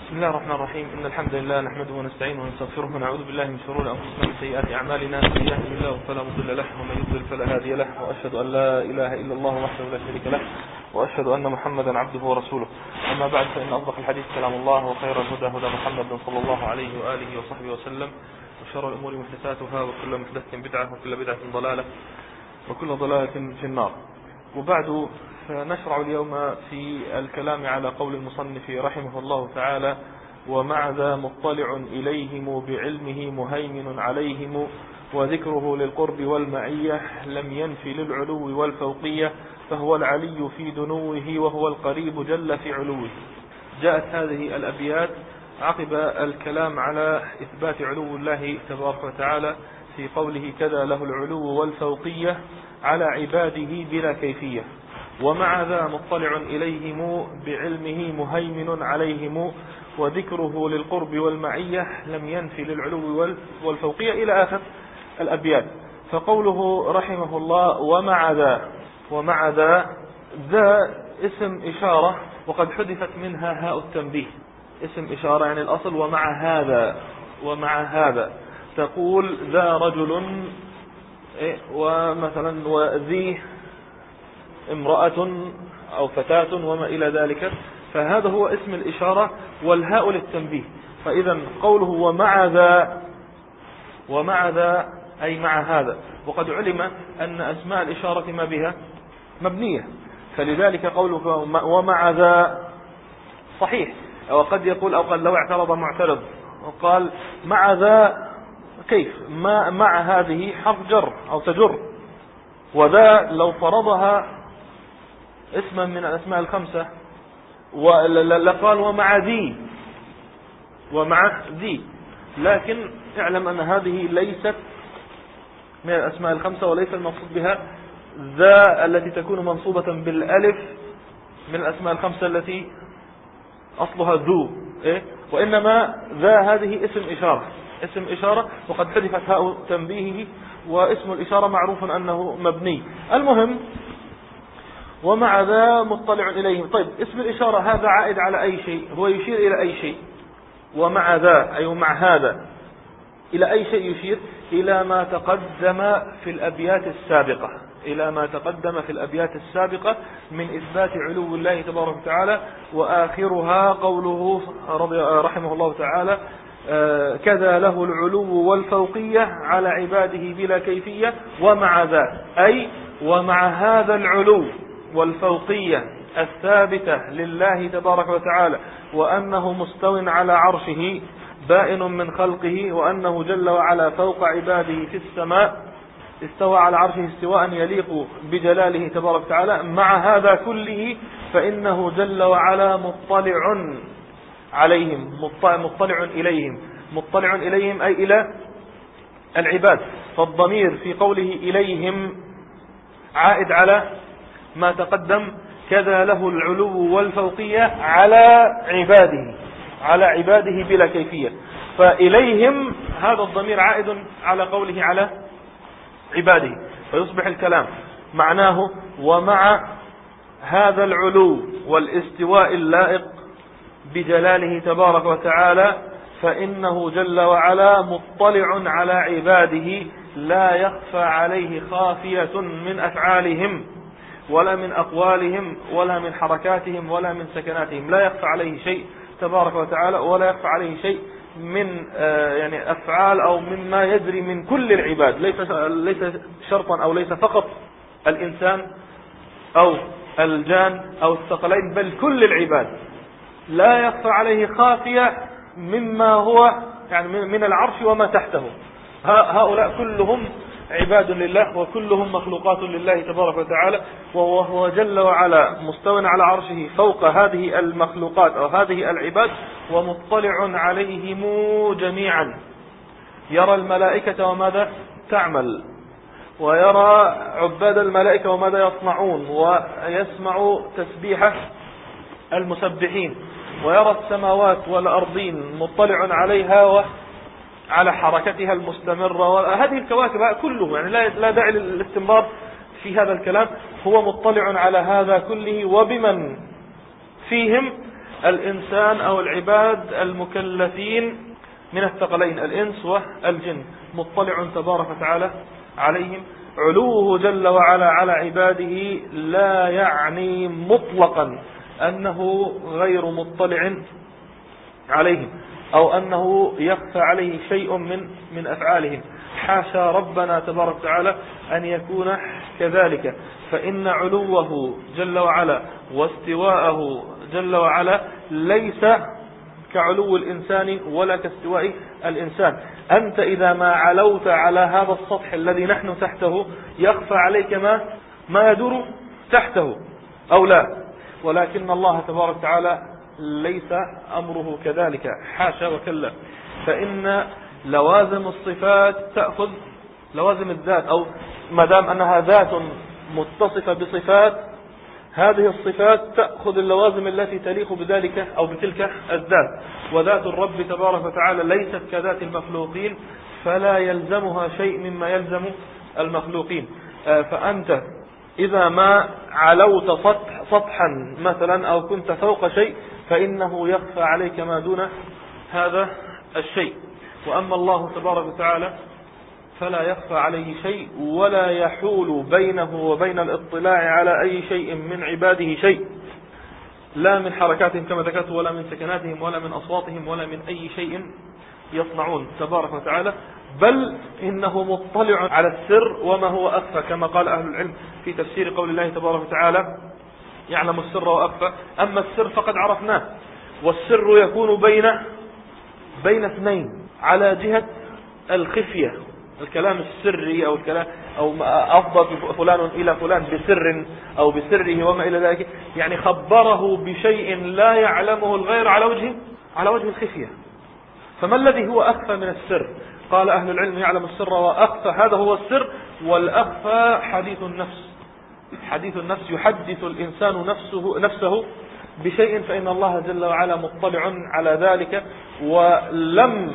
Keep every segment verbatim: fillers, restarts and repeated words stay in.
بسم الله الرحمن الرحيم. إن الحمد لله نحمده ونستعينه ونستغفره ونعوذ بالله من شرور أنفسنا ومن سيئات أعمالنا. من يهده الله فلا مضل له ومن يضلل فلا هادي له، وأشهد أن لا إله إلا الله وحده لا شريك له، وأشهد أن محمدا عبده ورسوله. أما بعد، فإن أصدق الحديث كلام الله، وخير الهدى هدى محمد صلى الله عليه وآله وصحبه وسلم، وشر الأمور محدثاتها، وكل محدثة بدعة، وكل بدعة ضلالة، وكل ضلالة في النار. وبعد، فنشرع اليوم في الكلام على قول المصنف رحمه الله تعالى: ومع ذا مطلع إليهم بعلمه مهيمن عليهم، وذكره للقرب والمعية لم ينفي للعلو والفوقية، فهو العلي في دنوه وهو القريب جل في علوه. جاءت هذه الأبيات عقب الكلام على إثبات علو الله تبارك وتعالى في قوله: كذا له العلو والفوقية على عباده بلا كيفية. ومع ذا مطلع إليهم بعلمه مهيمن عليهم، وذكره للقرب والمعية لم ينفي للعلو والفوقية، إلى آخر الأبيات. فقوله رحمه الله: ومع ذا، ومع ذا، ذا اسم إشارة، وقد حذفت منها هاء التنبيه. اسم إشارة يعني الأصل ومع هذا، ومع هذا تقول ذا رجل، ومثلا وذي امرأة أو فتاة وما إلى ذلك، فهذا هو اسم الإشارة، والهاء للتنبيه. فإذا قوله ومع ذا، ومع ذا أي مع هذا، وقد علم أن أسماء الإشارة ما بها مبنية، فلذلك قوله ومع ذا صحيح. وقد يقول، أو قد لو اعترض معترض وقال مع ذا كيف؟ ما مع هذه حرف جر أو تجر، وذا لو فرضها اسما من الأسماء الخمسة لقال ومع ذي، ومع ذي. لكن اعلم أن هذه ليست من الأسماء الخمسة، وليس المقصود بها ذا التي تكون منصوبة بالألف من الأسماء الخمسة التي أصلها ذو، إيه؟ وإنما ذا هذه اسم إشارة، اسم إشارة، وقد حذفت هاء تنبيهه، واسم الإشارة معروف أنه مبني. المهم، ومع ذا مطلع إليهم. طيب، اسم الإشارة هذا عائد على أي شيء؟ هو يشير إلى أي شيء؟ ومع ذا أي مع هذا إلى أي شيء يشير؟ إلى ما تقدم في الأبيات السابقة، إلى ما تقدم في الأبيات السابقة من إثبات علو الله تبارك وتعالى. وآخرها قوله رحمه الله تعالى: آه كذا له العلو والفوقية على عباده بلا كيفية. ومع ذا أي ومع هذا العلو والفوقية الثابتة لله تبارك وتعالى، وأنه مستو على عرشه بائن من خلقه، وأنه جل وعلا فوق عباده في السماء، استوى على عرشه استواء يليق بجلاله تبارك وتعالى. مع هذا كله فإنه جل وعلا مطلع عليهم، مطلع إليهم، مطلع إليهم أي إلى العباد. فالضمير في قوله إليهم عائد على ما تقدم: كذا له العلو والفوقية على عباده، على عباده بلا كيفية. فإليهم هذا الضمير عائد على قوله على عباده، فيصبح الكلام معناه ومع هذا العلو والاستواء اللائق بجلاله تبارك وتعالى، فإنه جل وعلا مطلع على عباده، لا يخفى عليه خافية من أفعالهم ولا من أقوالهم ولا من حركاتهم ولا من سكناتهم. لا يخفى عليه شيء تبارك وتعالى، ولا يخفى عليه شيء من آه يعني أفعال أو مما يجري من كل العباد، ليس ليس شرطا أو ليس فقط الإنسان أو الجان أو الثقلين، بل كل العباد. لا يخفى عليه خافية مما هو يعني من العرش وما تحته. هؤلاء كلهم عباد لله، وكلهم مخلوقات لله تبارك وتعالى، وهو جل وعلا مستو على عرشه فوق هذه المخلوقات أو هذه العباد، ومطلع عليهم جميعا. يرى الملائكة وماذا تعمل، ويرى عباد الملائكة وماذا يصنعون، ويسمع تسبيح المسبحين، ويرى السماوات والأرضين مطلع عليها و على حركتها المستمرة، وهذه الكواكب كله، يعني لا داعي للاستمرار في هذا الكلام. هو مطلع على هذا كله وبمن فيهم، الإنسان أو العباد المكلفين من الثقلين الإنس والجن مطلع تبارك وتعالى عليهم. علوه جل وعلا على عباده لا يعني مطلقا أنه غير مطلع عليهم أو أنه يخفى عليه شيء من من أفعالهم. حاشا ربنا تبارك وتعالى أن يكون كذلك، فإن علوه جل وعلا واستواءه جل وعلا ليس كعلو الإنسان ولا كاستواء الإنسان. أنت إذا ما علوت على هذا السطح الذي نحن تحته يخفى عليك ما ما يدور تحته أو لا، ولكن الله تبارك وتعالى ليس أمره كذلك، حاشا وكلا. فإن لوازم الصفات تأخذ لوازم الذات، أو ما دام أنها ذات متصفة بصفات، هذه الصفات تأخذ اللوازم التي تليق بذلك أو بتلك الذات. وذات الرب تبارك وتعالى ليست كذات المخلوقين، فلا يلزمها شيء مما يلزم المخلوقين. فأنت إذا ما علوت سطح سطحا مثلا أو كنت فوق شيء فإنه يخفى عليك ما دون هذا الشيء. وأما الله تبارك وتعالى فلا يخفى عليه شيء، ولا يحول بينه وبين الاطلاع على أي شيء من عباده شيء، لا من حركاتهم كما ذكرت، ولا من سكناتهم، ولا من أصواتهم، ولا من أي شيء يصنعون تبارك وتعالى. بل إنه مطلع على السر وما هو أخفى، كما قال أهل العلم في تفسير قول الله تبارك وتعالى يعلم السر وأخفى. أما السر فقد عرفناه، والسر يكون بين بين اثنين على جهة الخفية، الكلام السري أو الكلام أو أفضل فلان إلى فلان بسر أو بسره وما إلى ذلك، يعني خبره بشيء لا يعلمه الغير على وجه على وجه الخفية. فما الذي هو أخفى من السر؟ قال أهل العلم يعلم السر وأخفى، هذا هو السر. والأخفى حديث النفس، حديث النفس يحدث الإنسان نفسه نفسه بشيء، فإن الله جل وعلا مطلع على ذلك. ولم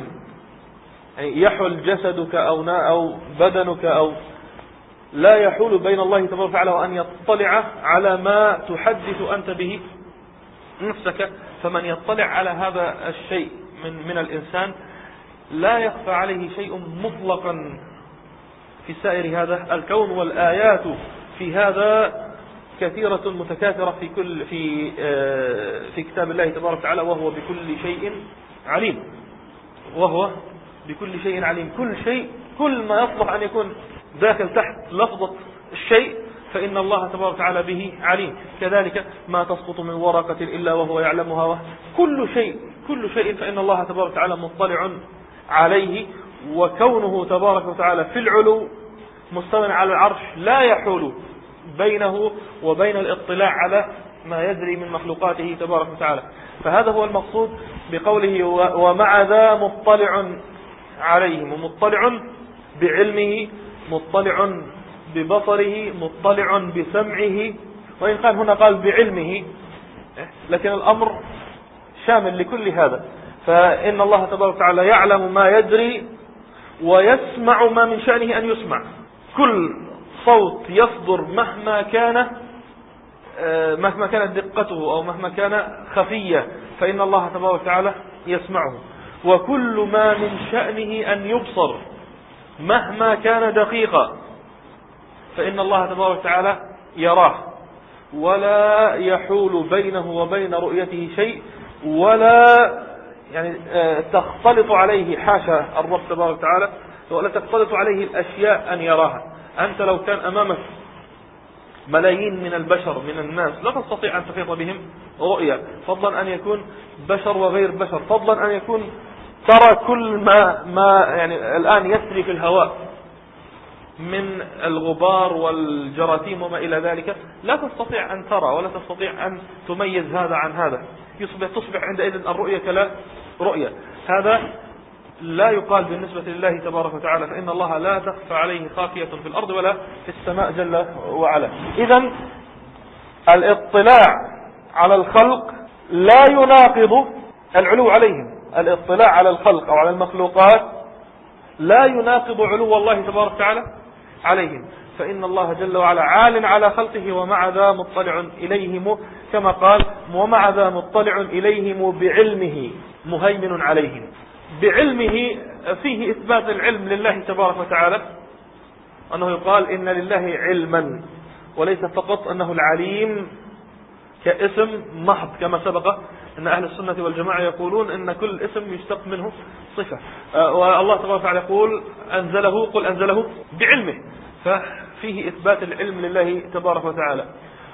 يحل جسدك أو أو بدنك أو لا يحول بين الله تبارك وتعالى وأن يطلع على ما تحدث أنت به نفسك. فمن يطلع على هذا الشيء من من الإنسان لا يخفى عليه شيء مطلقا في سائر هذا الكون. والآيات في هذا كثيرة متكاثرة في كل في في كتاب الله تبارك وتعالى، وهو بكل شيء عليم، وهو بكل شيء عليم. كل شيء، كل ما يصلح أن يكون داخل تحت لفظة الشيء فإن الله تبارك وتعالى به عليم. كذلك ما تسقط من ورقة إلا وهو يعلمها، كل شيء كل شيء فإن الله تبارك وتعالى مطلع عليه. وكونه تبارك وتعالى في العلو مستوى على العرش لا يحول بينه وبين الاطلاع على ما يجري من مخلوقاته تبارك وتعالى. فهذا هو المقصود بقوله ومع ذا مطلع عليهم، ومطلع بعلمه، مطلع ببصره، مطلع بسمعه. وإن كان هنا قال بعلمه، لكن الأمر شامل لكل هذا. فإن الله تبارك وتعالى يعلم ما يجري ويسمع ما من شأنه أن يسمع. كل صوت يصدر مهما كان مهما كانت دقته أو مهما كان خفية فإن الله تبارك وتعالى يسمعه. وكل ما من شأنه أن يبصر مهما كان دقيقا فإن الله تبارك وتعالى يراه، ولا يحول بينه وبين رؤيته شيء، ولا يعني تختلط عليه، حاشا الرب تبارك وتعالى، ولا تختلط عليه الأشياء أن يراها. أنت لو كان أمامك ملايين من البشر من الناس لا تستطيع أن تحيط بهم رؤية، فضلا أن يكون بشر وغير بشر، فضلا أن يكون ترى كل ما ما يعني الآن يسري في الهواء من الغبار والجراثيم وما إلى ذلك، لا تستطيع أن ترى ولا تستطيع أن تميز هذا عن هذا. يصبح تصبح عندئذ الرؤية كلا رؤية. هذا لا يقال بالنسبة لله تبارك وتعالى، فإن الله لا تخفى عليه خافية في الأرض ولا في السماء جل وعلا. إذن الاطلاع على الخلق لا يناقض العلو عليهم. الاطلاع على الخلق أو على المخلوقات لا يناقض علو الله تبارك وتعالى عليهم. فإن الله جل وعلا عال على خلقه ومع ذا مطلع إليهم، كما قال ومع ذا مطلع إليهم بعلمه مهيمن عليهم. بعلمه فيه إثبات العلم لله تبارك وتعالى، أنه يقال إن لله علما، وليس فقط أنه العليم كاسم محض كما سبق أن أهل السنة والجماعة يقولون إن كل اسم يشتق منه صفة. والله تبارك وتعالى يقول أنزله قل أنزله بعلمه، ففيه إثبات العلم لله تبارك وتعالى.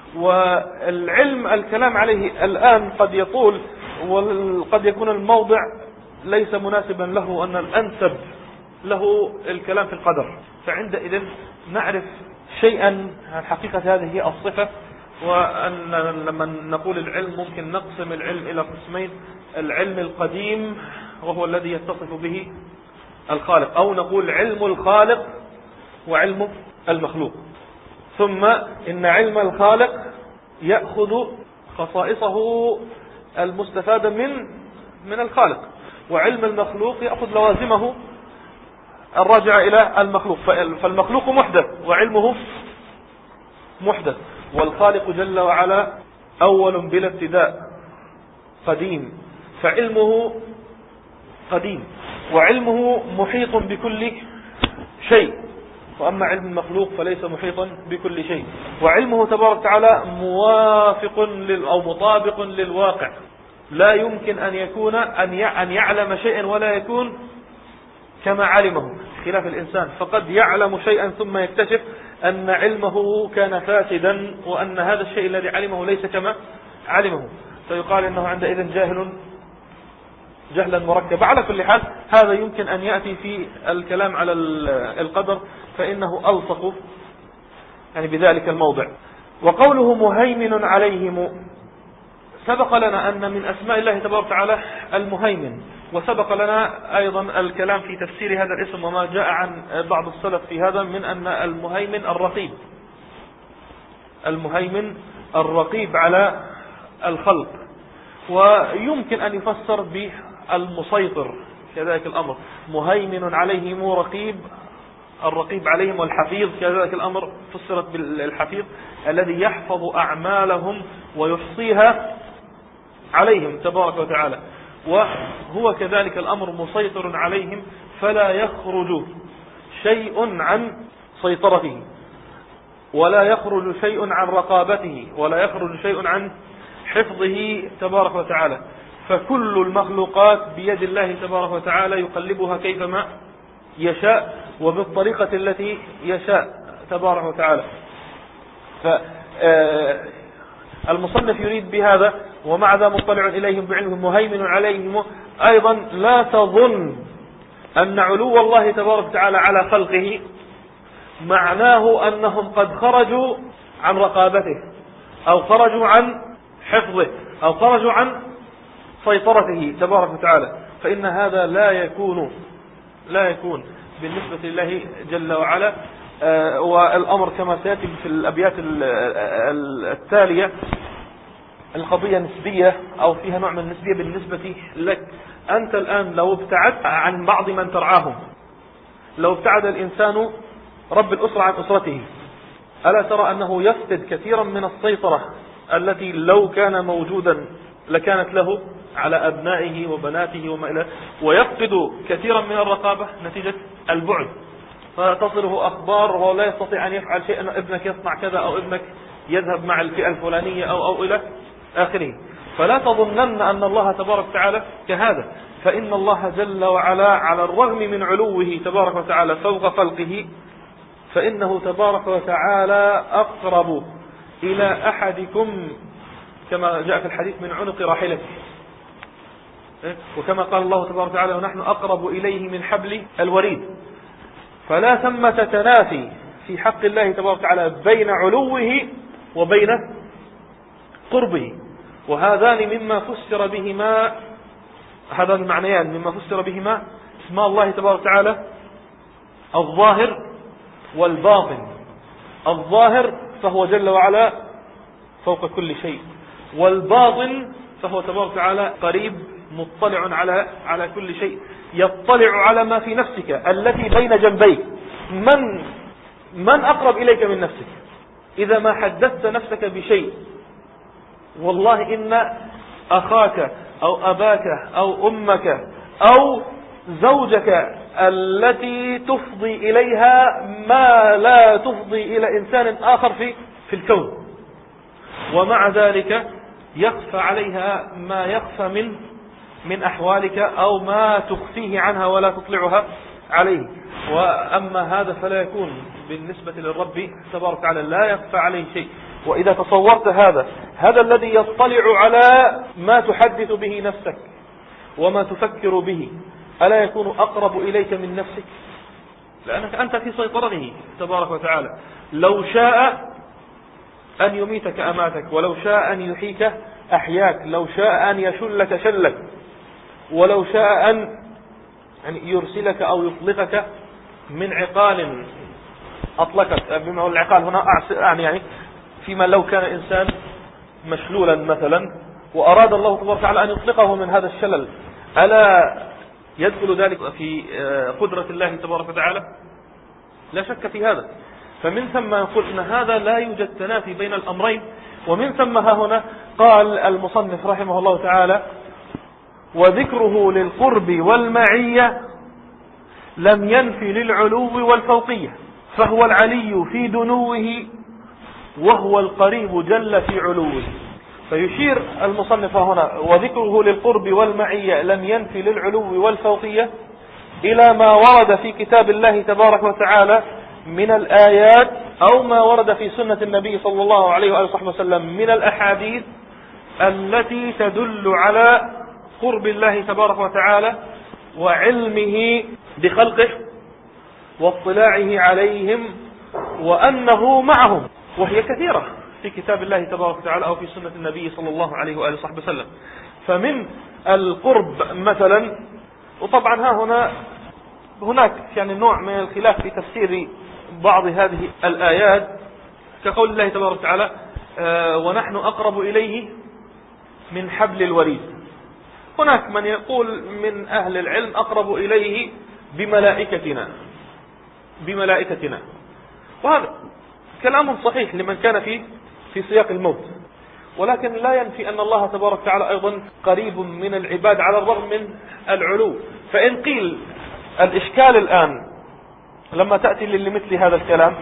والعلم الكلام عليه الآن قد يطول، وقد يكون الموضع ليس مناسبا له، أن الأنسب له الكلام في القدر، فعندئذ نعرف شيئا عن حقيقة هذه الصفة. وأن لما نقول العلم ممكن نقسم العلم إلى قسمين: العلم القديم وهو الذي يتصف به الخالق، أو نقول علم الخالق وعلم المخلوق. ثم إن علم الخالق يأخذ خصائصه المستفادة من من الخالق، وعلم المخلوق يأخذ لوازمه الراجعة إلى المخلوق. فالمخلوق محدث وعلمه محدث، والخالق جل وعلا أول بلا ابتداء قديم، فعلمه قديم وعلمه محيط بكل شيء. وأما علم المخلوق فليس محيطا بكل شيء، وعلمه تبارك وتعالى موافق أو مطابق للواقع، لا يمكن أن يكون أن يعلم شيئا ولا يكون كما علمه، خلاف الإنسان فقد يعلم شيئا ثم يكتشف أن علمه كان فاسدا، وأن هذا الشيء الذي علمه ليس كما علمه، فيقال إنه عندئذ جاهل جهلا مركبا. على كل حال هذا يمكن أن يأتي في الكلام على القدر، فإنه ألصق يعني بذلك الموضع. وقوله مهيمن عليهم، سبق لنا أن من أسماء الله تبارك وتعالى المهيمن، وسبق لنا أيضا الكلام في تفسير هذا الاسم وما جاء عن بعض السلف في هذا، من أن المهيمن الرقيب، المهيمن الرقيب على الخلق، ويمكن أن يفسر بالمسيطر كذلك الأمر، مهيمن عليهم رقيب، الرقيب عليهم، والحفيظ كذلك الأمر فسرت بالحفيظ الذي يحفظ أعمالهم ويحصيها عليهم تبارك وتعالى، وهو كذلك الأمر مسيطر عليهم، فلا يخرج شيء عن سيطرته، ولا يخرج شيء عن رقابته، ولا يخرج شيء عن حفظه تبارك وتعالى. فكل المخلوقات بيد الله تبارك وتعالى يقلبها كيفما يشاء وبالطريقة التي يشاء تبارك وتعالى. فالمصنف يريد بهذا ومع ذا مطلع إليهم بعلمه مهيمن عليهم، أيضا لا تظن أن علو الله تبارك وتعالى على خلقه معناه أنهم قد خرجوا عن رقابته، أو خرجوا عن حفظه، أو خرجوا عن سيطرته تبارك وتعالى، فإن هذا لا يكون لا يكون بالنسبة لله جل وعلا. آه والأمر كما سيأتي في الأبيات التالية القضية نسبية، أو فيها نوع من النسبية بالنسبة لك. أنت الآن لو ابتعدت عن بعض من ترعاهم، لو ابتعد الإنسان رب الأسرة عن أسرته، ألا ترى أنه يفقد كثيرا من السيطرة التي لو كان موجودا لكانت له على أبنائه وبناته وما إلى، ويفقد كثيرا من الرقابة نتيجة البعد، فتصله أخبار وهو لا يستطيع أن يفعل شيئا، ابنك يصنع كذا، أو ابنك يذهب مع الفئة الفلانية أو, أو إلى آخره. فلا تظنن أن الله تبارك وتعالى كهذا، فإن الله جل وعلا على الرغم من علوه تبارك وتعالى فوق خلقه، فإنه تبارك وتعالى أقرب إلى أحدكم كما جاء في الحديث من عنق راحلته، وكما قال الله تبارك وتعالى ونحن أقرب إليه من حبل الوريد. فلا ثمة تنافي في حق الله تبارك وتعالى بين علوه وبين قربه، وهذان مما فسر بهما هذان المعنيان مما فسر بهما اسماء الله تبارك وتعالى الظاهر والباطن. الظاهر فهو جل وعلا فوق كل شيء، والباطن فهو تبارك وتعالى قريب مطلع على على كل شيء، يطلع على ما في نفسك التي بين جنبيك. من من أقرب إليك من نفسك؟ إذا ما حدثت نفسك بشيء، والله إن أخاك أو أباك أو أمك أو زوجك التي تفضي إليها ما لا تفضي إلى إنسان آخر في في الكون، ومع ذلك يخفى عليها ما يخفى من من أحوالك أو ما تخفيه عنها ولا تطلعها عليه. وأما هذا فلا يكون بالنسبة للرب تبارك وتعالى، لا يخفى عليه شيء. وإذا تصورت هذا هذا الذي يطلع على ما تحدث به نفسك وما تفكر به، ألا يكون أقرب إليك من نفسك؟ لأنك أنت في سيطرته تبارك وتعالى. لو شاء أن يميتك أماتك، ولو شاء أن يحييك أحياك، لو شاء أن يشلك شلك، ولو شاء أن يرسلك أو يطلقك من عقال أطلقك. بما العقال هنا أعني يعني فيما لو كان إنسان مشلولا مثلا وأراد الله تبارك وتعالى أن يطلقه من هذا الشلل، ألا يدخل ذلك في قدرة الله تبارك وتعالى؟ لا شك في هذا. فمن ثم يقول إن هذا لا يوجد تنافي بين الأمرين. ومن ثم ها هنا قال المصنف رحمه الله تعالى: وذكره للقرب والمعية لم ينفي للعلو والفوقية، فهو العلي في دنوه وهو القريب جل في علوه. فيشير المصنف هنا وذكره للقرب والمعية لم ينفي للعلو والفوقية إلى ما ورد في كتاب الله تبارك وتعالى من الآيات أو ما ورد في سنة النبي صلى الله عليه وآله وسلم من الأحاديث التي تدل على قرب الله تبارك وتعالى وعلمه بخلقه واطلاعه عليهم وأنه معهم، وهي كثيرة في كتاب الله تبارك وتعالى أو في سنة النبي صلى الله عليه وآله وسلم. فمن القرب مثلا، وطبعا ها هنا هناك يعني نوع من الخلاف في تفسير بعض هذه الآيات، كقول الله تبارك وتعالى: آه ونحن أقرب إليه من حبل الوريد. هناك من يقول من أهل العلم أقرب إليه بملائكتنا بملائكتنا وهذا كلام صحيح لمن كان في في سياق الموت، ولكن لا ينفي أن الله تبارك وتعالى أيضا قريب من العباد على الرغم من العلو. فإن قيل الإشكال الآن لما تأتي لمثل هذا الكلام،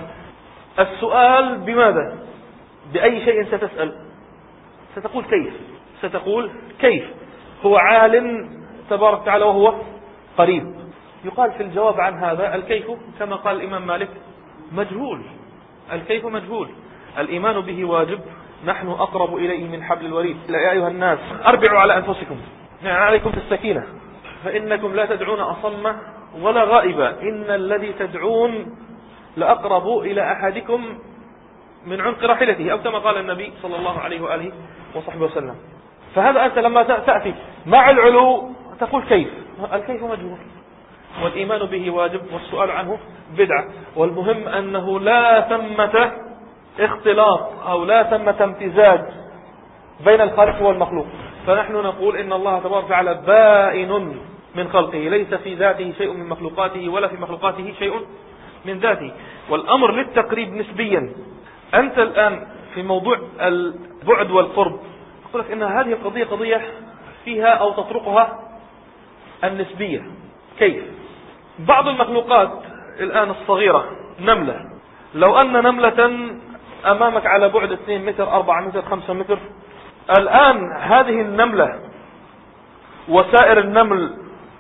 السؤال بماذا؟ بأي شيء ستسأل؟ ستقول كيف ستقول كيف هو عال تبارك وتعالى وهو قريب. يقال في الجواب عن هذا: الكيف كما قال الإمام مالك مجهول، الكيف مجهول، الإيمان به واجب، نحن أقرب إليه من حبل الوريد. يا أيها الناس أربعوا على أنفسكم، يعني عليكم بالسكينة، فإنكم لا تدعون أصم ولا غائبا، إن الذي تدعون لأقرب إلى أحدكم من عنق راحلته، أو كما قال النبي صلى الله عليه وآله وصحبه وسلم. فهذا أنت لما تأتي مع العلو تقول كيف، الكيف مجهول، والإيمان به واجب، والسؤال عنه بدعة. والمهم أنه لا ثمة اختلاط أو لا ثمة امتزاج بين الخالق والمخلوق. فنحن نقول إن الله تبارك وتعالى بائن من خلقه، ليس في ذاته شيء من مخلوقاته ولا في مخلوقاته شيء من ذاته، والأمر للتقريب نسبيا. أنت الآن في موضوع البعد والقرب أقول لك إن هذه القضية قضية فيها أو تطرقها النسبية. كيف؟ بعض المخلوقات الآن الصغيرة، نملة، لو أن نملة أمامك على بعد اثنين متر أربعة متر خمسة متر، الآن هذه النملة وسائر النمل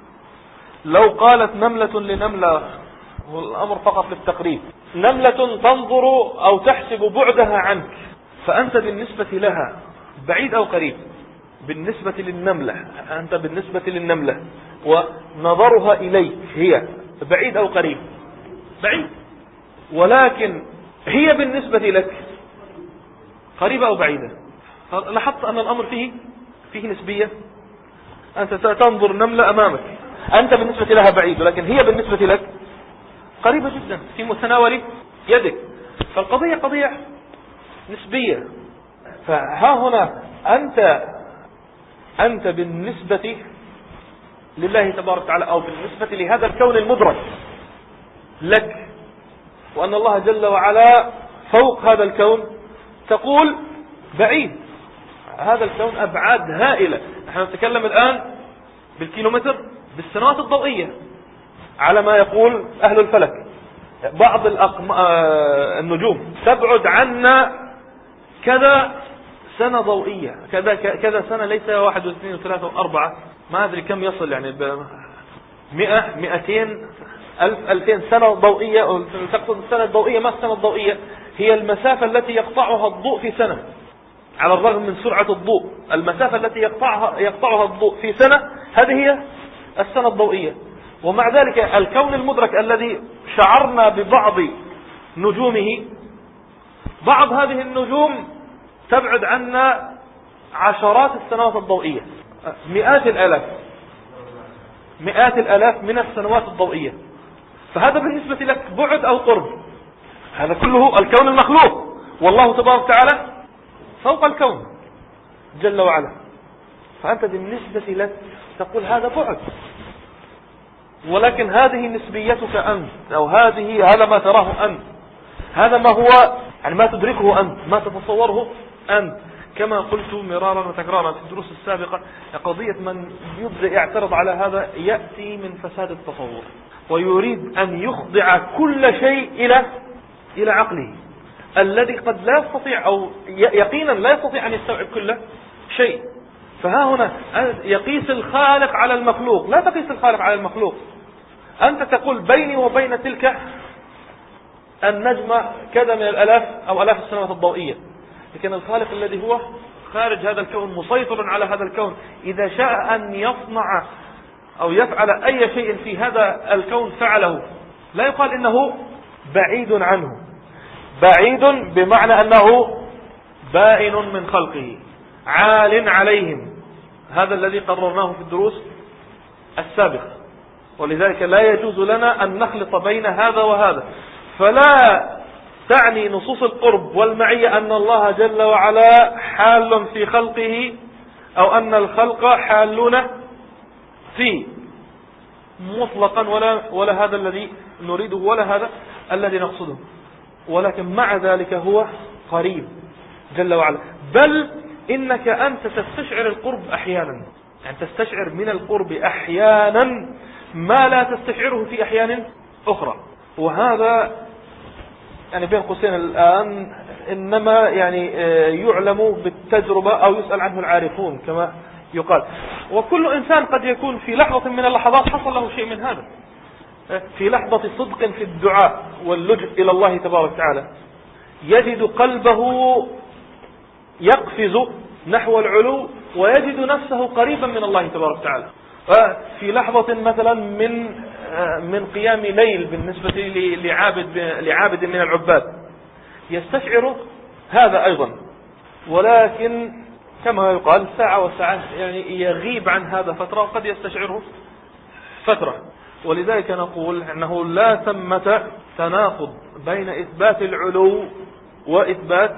لو قالت نملة لنملة، والأمر فقط للتقريب، نملة تنظر أو تحسب بعدها عنك، فأنت بالنسبة لها بعيد أو قريب؟ بالنسبة للنملة أنت بالنسبة للنملة ونظرها إليك هي بعيد أو قريب؟ بعيد. ولكن هي بالنسبة لك قريبة أو بعيدة؟ لاحظت أن الأمر فيه فيه نسبية. أنت تنظر نملة أمامك، أنت بالنسبة لها بعيد، ولكن هي بالنسبة لك قريبة جدا في متناول يدك. فالقضية قضية نسبية. فها هنا أنت أنت بالنسبة لله تبارك وتعالى أو بالنسبة لهذا الكون المدرك لك وأن الله جل وعلا فوق هذا الكون، تقول بعيد. هذا الكون أبعاد هائلة. نحن نتكلم الآن بالكيلومتر، بالسنوات الضوئية على ما يقول أهل الفلك. بعض الأقم... النجوم تبعد عنا كذا سنة ضوئية، كذا كذا سنة، ليس واحد واثنين وثلاثة وأربعة، ما أدري كم يصل، يعني مئة مئتين ألف ألفين سنة ضوئية. تقصد السنة الضوئية، ما السنة الضوئية هي المسافة التي يقطعها الضوء في سنة. على الرغم من سرعة الضوء، المسافة التي يقطعها يقطعها الضوء في سنة هذه هي السنة الضوئية. ومع ذلك الكون المدرك الذي شعرنا ببعض نجومه، بعض هذه النجوم تبعد عنا عشرات السنوات الضوئية، مئات الآلاف مئات الآلاف من السنوات الضوئية. فهذا بالنسبة لك بعد أو قرب؟ هذا كله الكون المخلوق، والله تبارك وتعالى فوق الكون جل وعلا. فأنت بالنسبة لك تقول هذا بعد، ولكن هذه نسبيتك أنت، أو هذه هذا ما تراه أنت، هذا ما هو يعني ما تدركه أنت، ما تتصوره أنت. كما قلت مرارا وتكرارا في الدروس السابقة، قضية من يبدأ يعترض على هذا يأتي من فساد التصور، ويريد أن يخضع كل شيء إلى إلى عقله الذي قد لا يستطيع، أو يقينا لا يستطيع أن يستوعب كل شيء. فها هنا يقيس الخالق على المخلوق، لا تقيس الخالق على المخلوق. أنت تقول بيني وبين تلك النجمة كذا من الألاف أو ألاف السنوات الضوئية، لكن الخالق الذي هو خارج هذا الكون مسيطر على هذا الكون، إذا شاء أن يصنع أو يفعل أي شيء في هذا الكون فعله. لا يقال إنه بعيد عنه، بعيد بمعنى أنه بائن من خلقه، عال عليهم. هذا الذي قررناه في الدروس السابقة. ولذلك لا يجوز لنا أن نخلط بين هذا وهذا. فلا تعني نصوص القرب والمعية أن الله جل وعلا حال في خلقه، أو أن الخلق حالون فيه مطلقا، ولا, ولا هذا الذي نريده ولا هذا الذي نقصده. ولكن مع ذلك هو قريب جل وعلا. بل إنك أنت تستشعر القرب أحيانا، يعني تستشعر من القرب أحيانا ما لا تستشعره في أحيان أخرى. وهذا يعني بين قوسين الآن إنما يعني يعلم بالتجربة، أو يسأل عنه العارفون كما يقال. وكل إنسان قد يكون في لحظة من اللحظات حصل له شيء من هذا، في لحظة صدق في الدعاء واللجأ إلى الله تبارك وتعالى، يجد قلبه يقفز نحو العلو، ويجد نفسه قريبا من الله تبارك وتعالى. في لحظة مثلا من من قيام ليل بالنسبة لعابد لعابد من العباد يستشعر هذا أيضا، ولكن كما يقال ساعة وساعة، يعني يغيب عن هذا فترة، وقد يستشعره فترة. ولذلك نقول أنه لا ثمة تناقض بين إثبات العلو وإثبات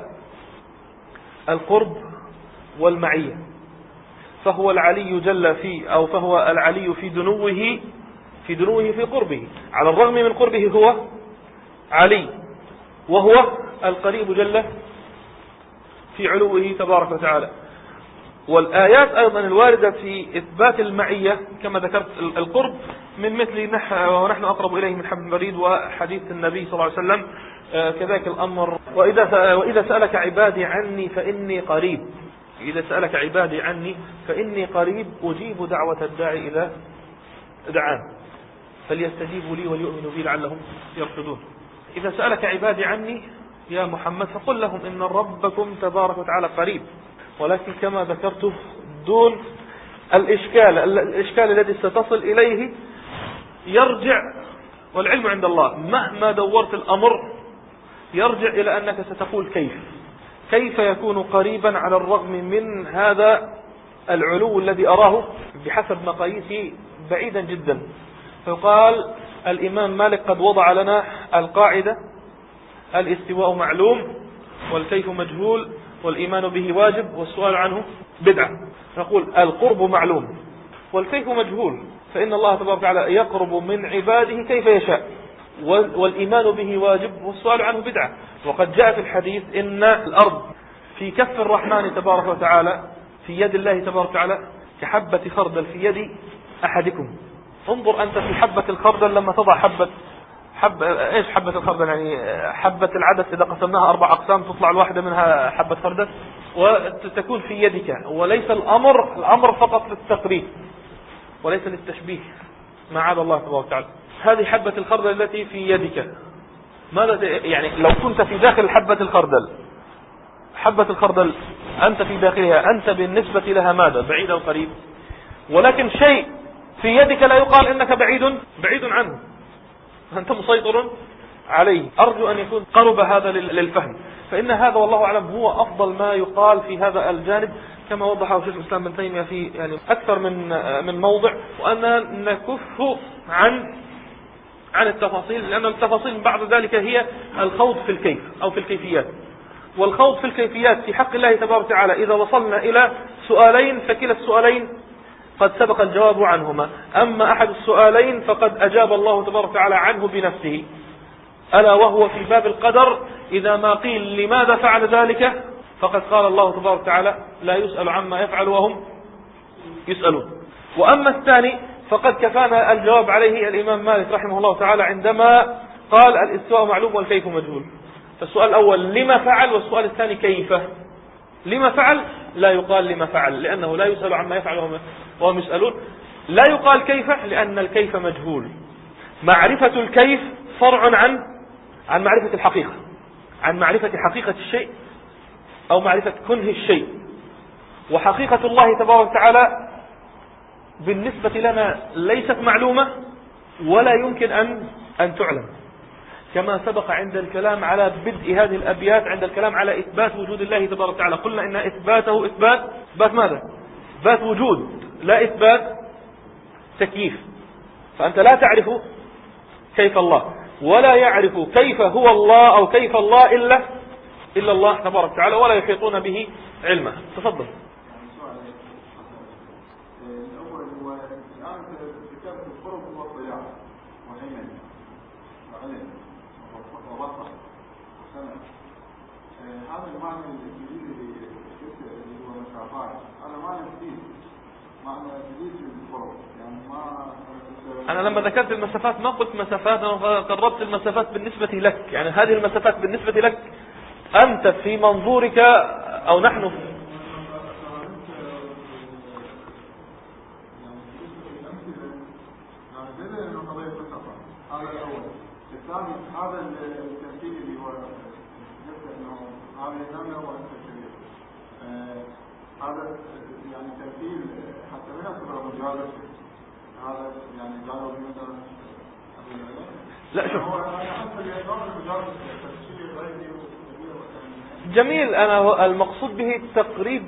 القرب والمعية. فهو العلي جل في أو فهو العلي في دنوه في دنوه في قربه، على الرغم من قربه هو علي، وهو القريب جل في علوه تبارك وتعالى. والآيات أيضا الواردة في إثبات المعية كما ذكرت القرب من مثل ونحن أقرب إليه من حبل الوريد، وحديث النبي صلى الله عليه وسلم كذلك الأمر. وإذا وإذا سألك عبادي عني فإني قريب، إذا سألك عبادي عني فإني قريب أجيب دعوة الداعي إذا دعان فليستجيبوا لي وليؤمنوا بي لعلهم يرشدون. إذا سألك عبادي عني يا محمد فقل لهم إن ربكم تبارك وتعالى قريب، ولكن كما ذكرته دون الإشكال الإشكال الذي ستصل إليه يرجع، والعلم عند الله، مهما دورت الأمر يرجع إلى أنك ستقول كيف كيف يكون قريبا على الرغم من هذا العلو الذي أراه بحسب مقاييسي بعيدا جدا. فقال الإمام مالك قد وضع لنا القاعدة: الاستواء معلوم والكيف مجهول والإيمان به واجب والسؤال عنه بدعة. نقول القرب معلوم والكيف مجهول، فإن الله تبارك وتعالى يقرب من عباده كيف يشاء، والإيمان به واجب والسؤال عنه بدعة. وقد جاء في الحديث إن الأرض في كف الرحمن تبارك وتعالى في يد الله تبارك وتعالى كحبة خردل في يد أحدكم. انظر أنت في حبة الخردل لما تضع حبة حب ايش حبة الخردل؟ يعني حبة العدس إذا قسمناها أربع أقسام تطلع الواحدة منها حبة خردل وتكون في يدك. وليس الأمر الأمر فقط للتقريب وليس للتشبيه، ما عاد الله تبارك وتعالى. هذه حبة الخردل التي في يدك، ماذا يعني لو كنت في داخل حبة الخردل، حبة الخردل أنت في داخلها، أنت بالنسبة لها ماذا؟ بعيد أو قريب؟ ولكن شيء في يدك لا يقال إنك بعيد بعيد عنه، أنت مسيطر عليه. أرجو أن يكون قرب هذا للفهم، فإن هذا والله أعلم هو أفضل ما يقال في هذا الجانب، كما وضحه شيخ الإسلام ابن تيمية في يعني أكثر من من موضع. وأن نكف عن عن التفاصيل، لأن التفاصيل بعد ذلك هي الخوض في الكيف أو في الكيفيات. والخوض في الكيفيات في حق الله تبارك وتعالى إذا وصلنا إلى سؤالين فكلا السؤالين قد سبق الجواب عنهما. أما أحد السؤالين فقد أجاب الله تبارك وتعالى عنه بنفسه، ألا وهو في باب القدر. إذا ما قيل لماذا فعل ذلك فقد قال الله تبارك وتعالى لا يسأل عما يفعل وهم يسألون. وأما الثاني فقد كفانا الجواب عليه الإمام مالك رحمه الله تعالى عندما قال الاستواء معلوم والكيف مجهول. فالسؤال الأول لما فعل، والسؤال الثاني كيف. لما فعل لا يقال لما فعل لأنه لا يسأل عما يفعل وهم يسألون. لا يقال كيف لأن الكيف مجهول. معرفة الكيف فرع عن عن معرفة الحقيقة، عن معرفة حقيقة الشيء أو معرفة كنه الشيء. وحقيقة الله تبارك وتعالى بالنسبة لنا ليست معلومة ولا يمكن أن أن تعلم، كما سبق عند الكلام على بدء هذه الأبيات، عند الكلام على إثبات وجود الله تبارك وتعالى قلنا إن إثباته إثبات إثبات ماذا؟ إثبات وجود لا إثبات تكييف. فأنت لا تعرف كيف الله ولا يعرف كيف هو الله أو كيف الله إلا إلا الله تبارك وتعالى، ولا يحيطون به علما. تفضل. هذا المعنى الجديد اللي هو مسافات، هذا معنى جديد، معنى جديد للفرق. يعني ما أنا لما ذكرت المسافات ما قلت مسافات، أنا قربت المسافات بالنسبة لك. يعني هذه المسافات بالنسبة لك أنت في منظورك أو نحن في هذا الأول. الثاني هذا التمثيل اللي هو هذا النملة وأنت الكبير، هذا يعني تمثيل حتى من أصبر مجالس. هذا يعني قالوا مثلا لا شوف هو أنا حتى يقال المجالس تفسير غيري جميل. أنا المقصود به تقريب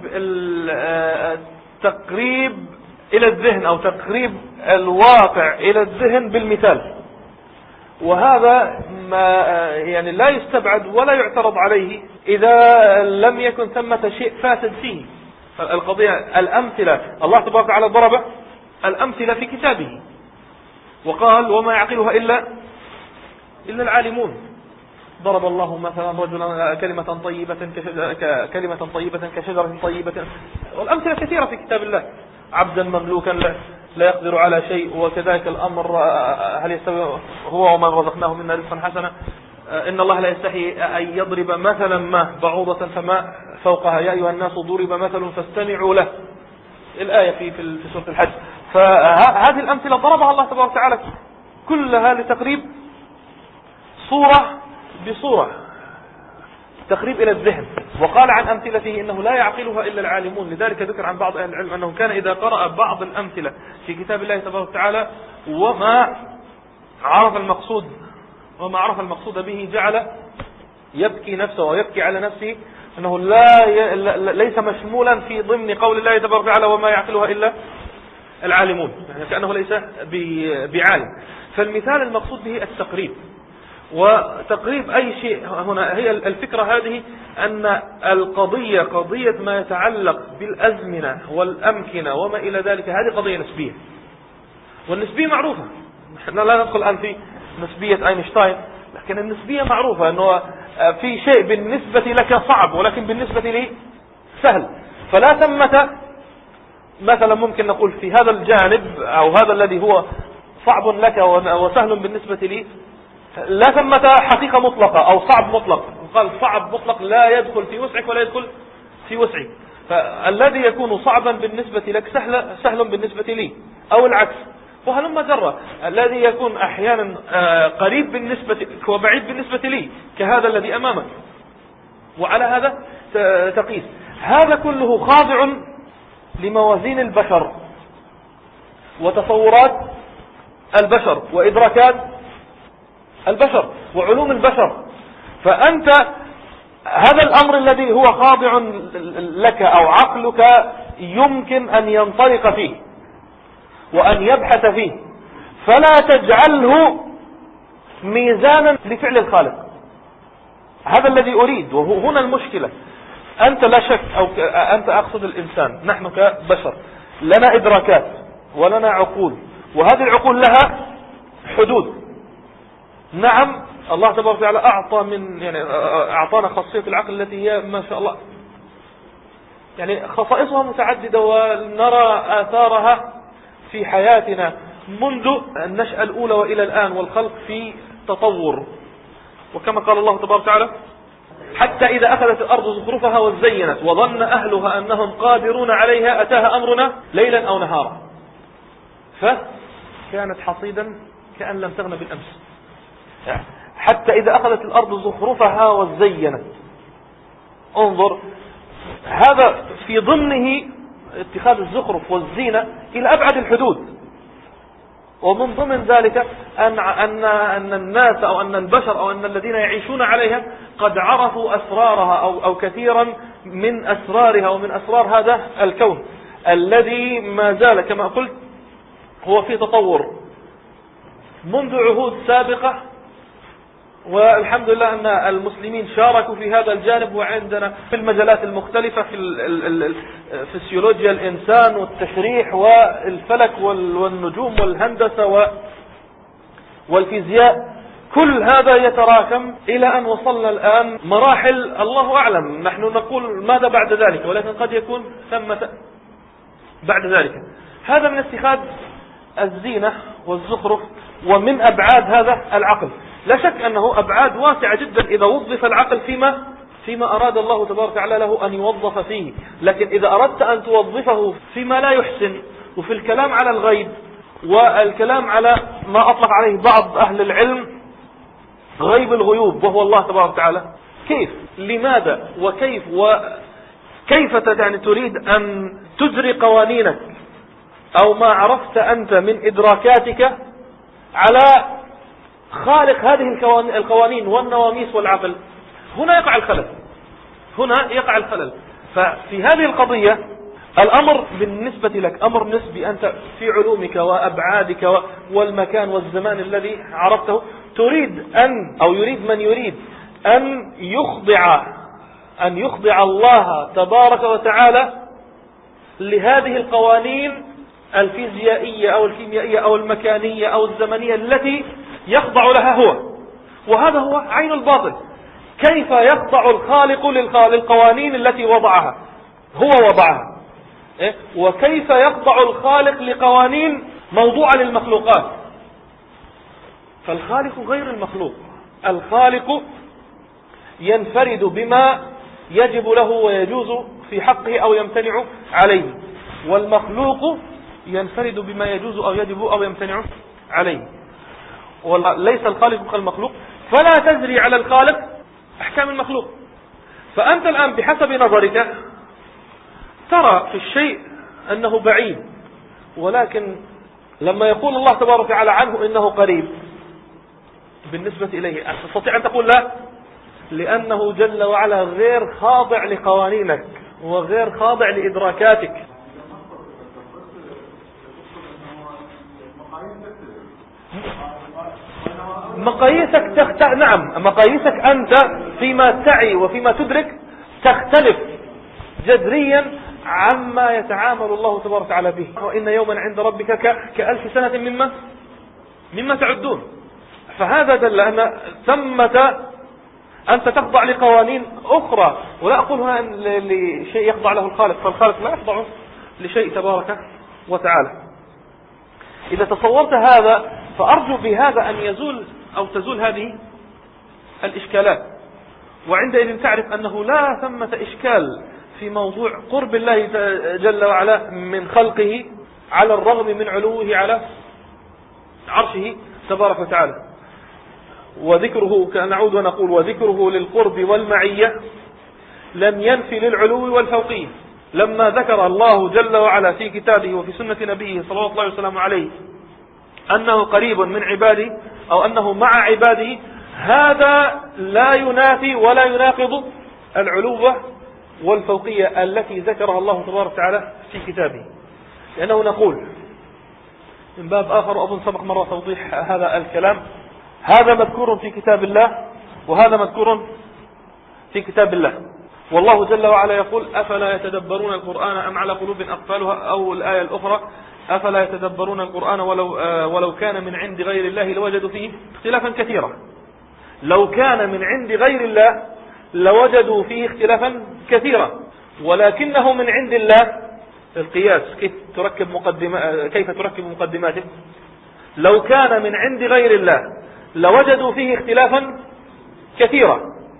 التقريب إلى الذهن أو تقريب الواقع إلى الذهن بالمثال، وهذا ما يعني لا يستبعد ولا يعترض عليه إذا لم يكن ثمة شيء فاسد فيه. القضية الأمثلة، الله تبارك وتعالى ضرب الأمثلة في كتابه وقال وما يعقلها إلا إلا العالمون. ضرب الله مثلا رجلا كلمة طيبة كلمة طيبة كشجرة طيبة، والأمثلة كثيرة في كتاب الله. عبدا مملوكا لا, لا يقدر على شيء، وكذلك الأمر هل يستوي هو ومن رزقناه منا رزقا حسنا. إن الله لا يستحي أن يضرب مثلا ما بعوضة فما فوقها يا أيها الناس ضرب مثل فاستمعوا له، الآية في في سورة الحج. فهذه الأمثلة ضربها الله تبارك وتعالى كلها لتقريب صورة بصورة، تقريب إلى الذهن. وقال عن أمثلته إنه لا يعقلها إلا العالمون. لذلك ذكر عن بعض أهل العلم أنه كان إذا قرأ بعض الأمثلة في كتاب الله تبارك وتعالى وما عرف المقصود وما عرف المقصود به جعل يبكي نفسه ويبكي على نفسه أنه لا ي... ليس مشمولا في ضمن قول الله تبارك وتعالى وما يعقلها إلا العالمون، يعني كأنه ليس ب... بعالم. فالمثال المقصود به التقريب، وتقريب أي شيء هنا هي الفكرة هذه أن القضية قضية ما يتعلق بالأزمنة والأمكنة وما إلى ذلك، هذه قضية نسبية، والنسبية معروفة. نحن لا ندخل الآن في نسبية أينشتاين، لكن النسبية معروفة أنه في شيء بالنسبة لك صعب ولكن بالنسبة لي سهل. فلا ثمة مثلا ممكن نقول في هذا الجانب أو هذا الذي هو صعب لك وسهل بالنسبة لي، لا ثمة حقيقة مطلقة أو صعب مطلق. قال صعب مطلق لا يدخل في وسعك ولا يدخل في وسعي. فالذي يكون صعبا بالنسبة لك سهل سهل بالنسبة لي أو العكس. وهلما جرى الذي يكون أحيانا قريب بالنسبة لك وبعيد بالنسبة لي كهذا الذي أمامك، وعلى هذا تقيس. هذا كله خاضع لموازين البشر وتصورات البشر وإدراكات البشر وعلوم البشر. فأنت هذا الأمر الذي هو خاضع لك أو عقلك يمكن أن ينطلق فيه وأن يبحث فيه، فلا تجعله ميزانا لفعل الخالق. هذا الذي أريد، وهنا المشكلة. أنت لا شك أو أنت أقصد الإنسان، نحن كبشر لنا إدراكات ولنا عقول، وهذه العقول لها حدود. نعم الله تبارك وتعالى أعطى من يعني أعطانا خاصية العقل التي هي ما شاء الله يعني خصائصها متعددة ونرى آثارها في حياتنا منذ النشأة الأولى وإلى الآن، والخلق في تطور. وكما قال الله تبارك وتعالى: حتى إذا أخذت الأرض زخرفها وزينت وظن أهلها أنهم قادرون عليها أتاها أمرنا ليلا أو نهارا فكانت حصيدا كأن لم تغن بالأمس. حتى إذا أخذت الأرض زخرفها وزينت، انظر هذا في ضمنه اتخاذ الزخرف والزينة إلى أبعد الحدود. ومن ضمن ذلك أن, أن, أن الناس أو أن البشر أو أن الذين يعيشون عليها قد عرفوا أسرارها أو, أو كثيرا من أسرارها ومن أسرار هذا الكون الذي ما زال كما قلت هو في تطور منذ عهود سابقة. والحمد لله أن المسلمين شاركوا في هذا الجانب، وعندنا في المجالات المختلفة في فسيولوجيا الإنسان والتشريح والفلك والنجوم والهندسة والفيزياء، كل هذا يتراكم إلى أن وصلنا الآن مراحل الله أعلم. نحن نقول ماذا بعد ذلك، ولكن قد يكون ثمة بعد ذلك. هذا من اتخاذ الزينة والزخرف ومن أبعاد هذا العقل. لا شك أنه أبعاد واسعة جدا إذا وظف العقل فيما فيما أراد الله تبارك وتعالى له أن يوظف فيه. لكن إذا أردت أن توظفه فيما لا يحسن، وفي الكلام على الغيب والكلام على ما أطلق عليه بعض أهل العلم غيب الغيوب وهو الله تبارك وتعالى، كيف لماذا وكيف وكيف يعني تريد أن تجري قوانينك أو ما عرفت أنت من إدراكاتك على خالق هذه القوانين والنواميس والعقل؟ هنا يقع الخلل هنا يقع الخلل. ففي هذه القضية الأمر بالنسبة لك أمر نسبي، أنت في علومك وأبعادك والمكان والزمان الذي عرفته تريد أن أو يريد من يريد أن يخضع أن يخضع الله تبارك وتعالى لهذه القوانين الفيزيائية أو الكيميائية أو المكانية أو الزمنية التي يخضع لها هو. وهذا هو عين الباطل. كيف يخضع الخالق للقوانين التي وضعها هو وضعها، وكيف يخضع الخالق لقوانين موضوعة للمخلوقات؟ فالخالق غير المخلوق. الخالق ينفرد بما يجب له ويجوز في حقه أو يمتنع عليه، والمخلوق ينفرد بما يجوز أو يجب أو يمتنع عليه. وليس الخالق كالمخلوق، فلا تجري على الخالق أحكام المخلوق. فأنت الآن بحسب نظرك ترى في الشيء أنه بعيد، ولكن لما يقول الله تبارك وتعالى عنه إنه قريب بالنسبة إليه تستطيع أن تقول لا، لأنه جل وعلا غير خاضع لقوانينك وغير خاضع لإدراكاتك. مقاييسك تخت... نعم مقاييسك أنت فيما تعي وفيما تدرك تختلف جذريا عما يتعامل الله تبارك وتعالى به. وإن يوما عند ربك ك... كألف سنة مما مما تعدون. فهذا دل أن ثمة أنت تخضع لقوانين أخرى، ولا أقول هنا لشيء يخضع له الخالق، فالخالق لا يخضع لشيء تبارك وتعالى. إذا تصورت هذا فأرجو بهذا أن يزول أو تزول هذه الإشكالات، وعندئذ تعرف أنه لا ثمة إشكال في موضوع قرب الله جل وعلا من خلقه على الرغم من علوه على عرشه تبارك وتعالى. وذكره نعود ونقول وذكره للقرب والمعية لم ينفي للعلو والفوقية. لما ذكر الله جل وعلا في كتابه وفي سنة نبيه صلى الله عليه وسلم عليه أنه قريب من عباده أو أنه مع عباده، هذا لا ينافي ولا يناقض العلو والفوقية التي ذكرها الله تبارك وتعالى في كتابه. لأنه نقول من باب آخر، وأظن سبق مرة توضيح هذا الكلام، هذا مذكور في كتاب الله وهذا مذكور في كتاب الله، والله جل وعلا يقول أفلا يتدبرون القرآن أم على قلوب أقفالها، أو الآية الأخرى أفلا يتدبرون القرآن ولو, آه ولو كان من عند غير الله لوجدوا فيه اختلافا كثيرا. لو كان من عند غير الله لوجدوا فيه اختلافا كثيرا، ولكنه من عند الله. القياس كيف تركب مقدمة كيف تركب مقدماته. لو كان من عند غير الله لوجدوا فيه اختلافا كثيرا،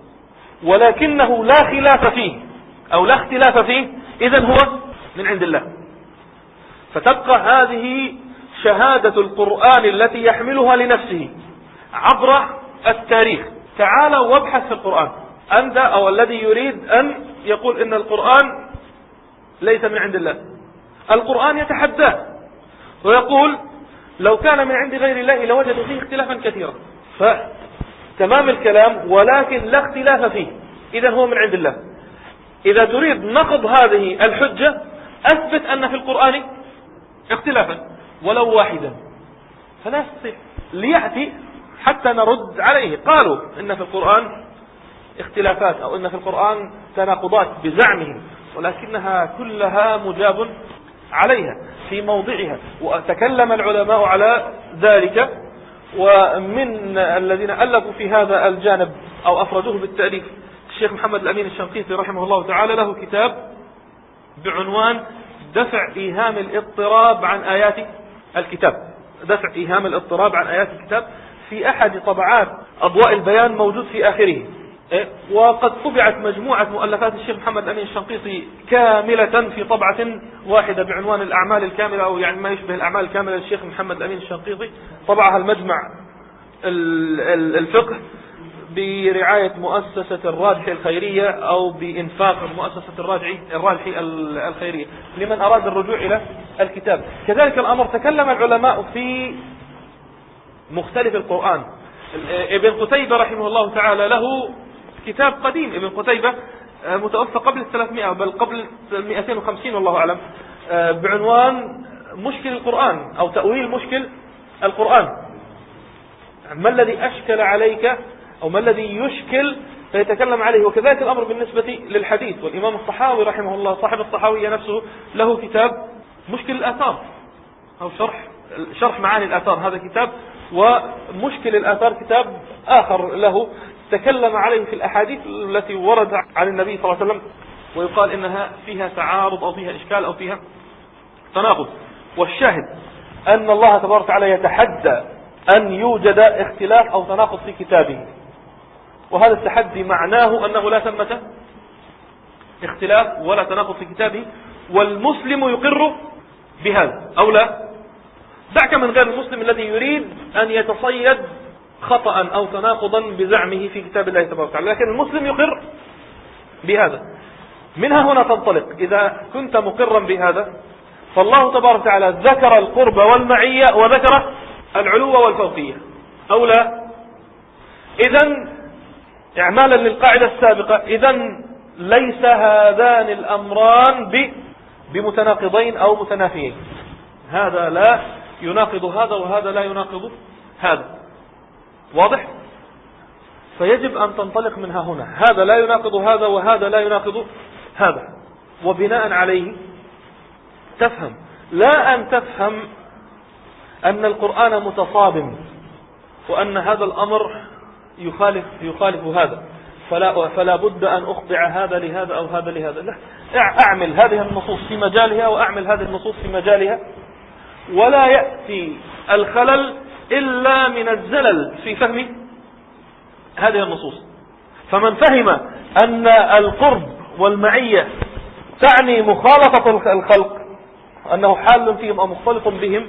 ولكنه لا خلاف فيه أو لا اختلاف فيه، إذن هو من عند الله. فتبقى هذه شهادة القرآن التي يحملها لنفسه عبر التاريخ. تعال وابحث في القرآن أنت أو الذي يريد أن يقول إن القرآن ليس من عند الله. القرآن يتحداه ويقول لو كان من عند غير الله لوجدوا فيه اختلافا كثيرا. فتمام الكلام، ولكن لا اختلاف فيه، إذن هو من عند الله. إذا تريد نقض هذه الحجة أثبت أن في القرآن اختلافا ولو واحدا، فلا يستطيع ليأتي حتى نرد عليه. قالوا إن في القرآن اختلافات أو إن في القرآن تناقضات بزعمهم، ولكنها كلها مجاب عليها في موضعها. وتكلم العلماء على ذلك، ومن الذين ألفوا في هذا الجانب أو أفردوه بالتأليف الشيخ محمد الأمين الشنقيطي رحمه الله تعالى، له كتاب بعنوان دفع إيهام الاضطراب عن آيات الكتاب. دفع إيهام الاضطراب عن آيات الكتاب في أحد طبعات أضواء البيان، موجود في آخره. وقد طبعت مجموعة مؤلفات الشيخ محمد الأمين الشنقيطي كاملة في طبعة واحدة بعنوان الأعمال الكاملة، أو يعني ما يشبه الأعمال الكاملة للشيخ محمد الأمين الشنقيطي. طبعها المجمع الفقه برعاية مؤسسة الراجحي الخيرية، أو بإنفاق مؤسسة الراجحي الراجحي الخيرية لمن أراد الرجوع إلى الكتاب. كذلك الأمر تكلم العلماء في مختلف القرآن. ابن قتيبة رحمه الله تعالى له كتاب قديم، ابن قتيبة متوفى قبل الثلاثمائة بل قبل مئتين وخمسين والله أعلم، بعنوان مشكل القرآن أو تأويل مشكل القرآن. ما الذي أشكل عليك أو ما الذي يشكل فيتكلم عليه. وكذلك الأمر بالنسبة للحديث، والإمام الصحاوي رحمه الله صاحب الصحاوية نفسه له كتاب مشكل الآثار أو شرح شرح معاني الآثار، هذا كتاب. ومشكل الآثار كتاب آخر له تكلم عليه في الأحاديث التي ورد عن النبي صلى الله عليه وسلم، ويقال إنها فيها تعارض أو فيها إشكال أو فيها تناقض. والشاهد أن الله تبارك وتعالى يتحدى أن يوجد اختلاف أو تناقض في كتابه، وهذا التحدي معناه أنه لا ثمة اختلاف ولا تناقض في كتابه، والمسلم يقر بهذا أو لا. دعك من غير المسلم الذي يريد أن يتصيد خطأ أو تناقضا بزعمه في كتاب الله تبارك وتعالى، لكن المسلم يقر بهذا. منها هنا تنطلق. إذا كنت مقرا بهذا فالله تبارك وتعالى ذكر القرب والمعية وذكر العلو والفوقية أو لا. إذن إعمالا للقاعدة السابقة، إذن ليس هذان الأمران بمتناقضين أو متنافيين، هذا لا يناقض هذا وهذا لا يناقض هذا. واضح؟ فيجب أن تنطلق منها هنا، هذا لا يناقض هذا وهذا لا يناقض هذا، وبناء عليه تفهم. لا أن تفهم أن القرآن متصادم وأن هذا الأمر يخالف يخالف هذا، فلا فلا بد أن أخضع هذا لهذا أو هذا لهذا. لا، أعمل هذه النصوص في مجالها وأعمل هذه النصوص في مجالها، ولا يأتي الخلل إلا من الزلل في فهم هذه النصوص. فمن فهم أن القرب والمعية تعني مخالطة الخلق، أنه حال فيهم أو مختلط بهم،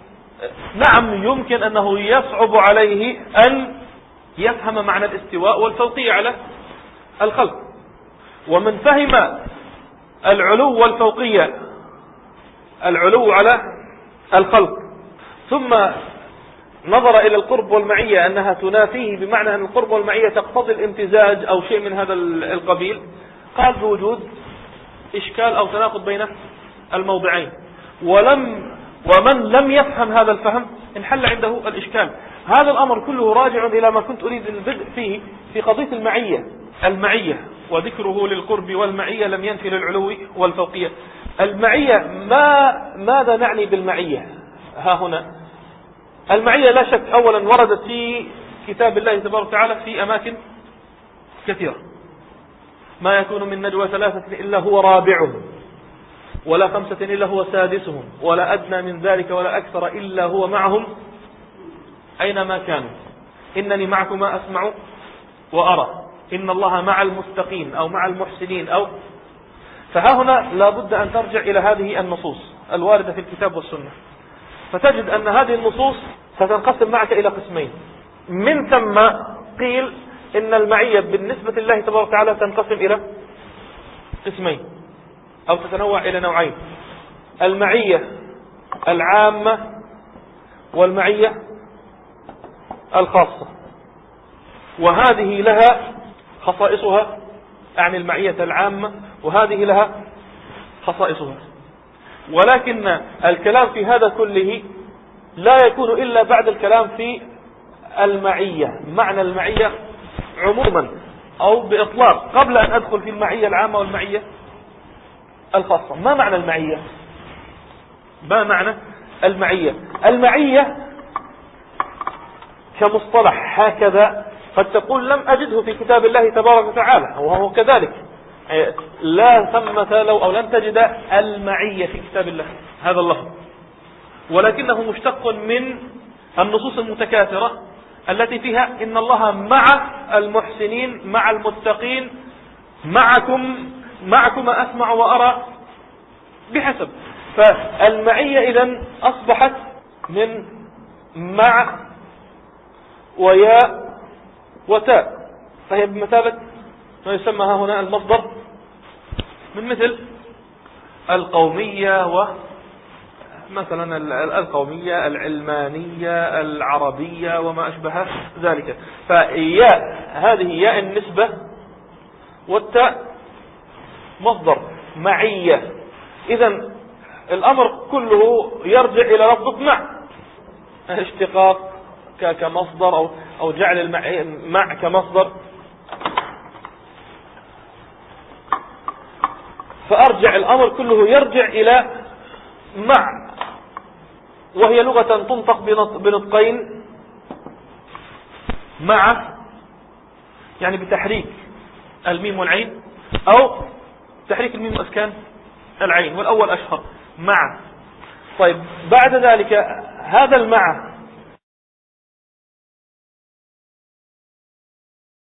نعم يمكن أنه يصعب عليه أن يفهم معنى الاستواء والفوقية على الخلق. ومن فهم العلو والفوقية، العلو على الخلق، ثم نظر إلى القرب والمعية أنها تنافيه، بمعنى أن القرب والمعية تقتضي الامتزاج أو شيء من هذا القبيل، قال بوجود إشكال أو تناقض بين الموضعين. ولم ومن لم يفهم هذا الفهم انحل عنده الإشكال. هذا الأمر كله راجع إلى ما كنت أريد البدء فيه في قضية المعية. المعية وذكره للقرب والمعية لم ينفي للعلو والفوقية. المعية، ما ماذا نعني بالمعية ها هنا؟ المعية لا شك أولا وردت في كتاب الله تبارك وتعالى في أماكن كثيرة. ما يكون من نجوى ثلاثة إلا هو رابعهم، ولا خمسة إلا هو سادسهم، ولا أدنى من ذلك ولا أكثر إلا هو معهم أينما كانوا، إنني معكما أسمع وأرى، إن الله مع المتقين أو مع المحسنين. أو فها هنا لا بد أن ترجع إلى هذه النصوص الواردة في الكتاب والسنة، فتجد أن هذه النصوص ستنقسم معك إلى قسمين. من ثم قيل إن المعية بالنسبة لله تبارك وتعالى تنقسم إلى قسمين أو تتنوع إلى نوعين: المعية العامة والمعية الخاصة. وهذه لها خصائصها، يعني المعية العامة، وهذه لها خصائصها. ولكن الكلام في هذا كله لا يكون إلا بعد الكلام في المعية، معنى المعية عموما أو بإطلاق، قبل أن أدخل في المعية العامة والمعية الخاصة. ما معنى المعية؟ ما معنى المعية؟ المعية كمصطلح هكذا قد تقول لم أجده في كتاب الله تبارك وتعالى، وهو كذلك، لا ثمة لو أو لن تجد المعية في كتاب الله هذا اللفظ، ولكنه مشتق من النصوص المتكاثرة التي فيها إن الله مع المحسنين مع المتقين، معكم معكما أسمع وأرى، بحسب. فالمعية إذن أصبحت من مع وياء وتاء، فهي بمثابة ما يسمى هنا المصدر، من مثل القومية، ومثلا القومية العلمانية العربية وما أشبه ذلك. فياء هذه ياء النسبة، والتاء مصدر معية. إذن الأمر كله يرجع إلى لفظة مع، اشتقاق كمصدر أو أو جعل المع كمصدر. فأرجع الأمر كله يرجع إلى مع، وهي لغة تنطق بنطقين: مع يعني بتحريك الميم والعين، أو تحريك الميم وأسكان العين، والأول أشهر، مع. طيب بعد ذلك هذا المع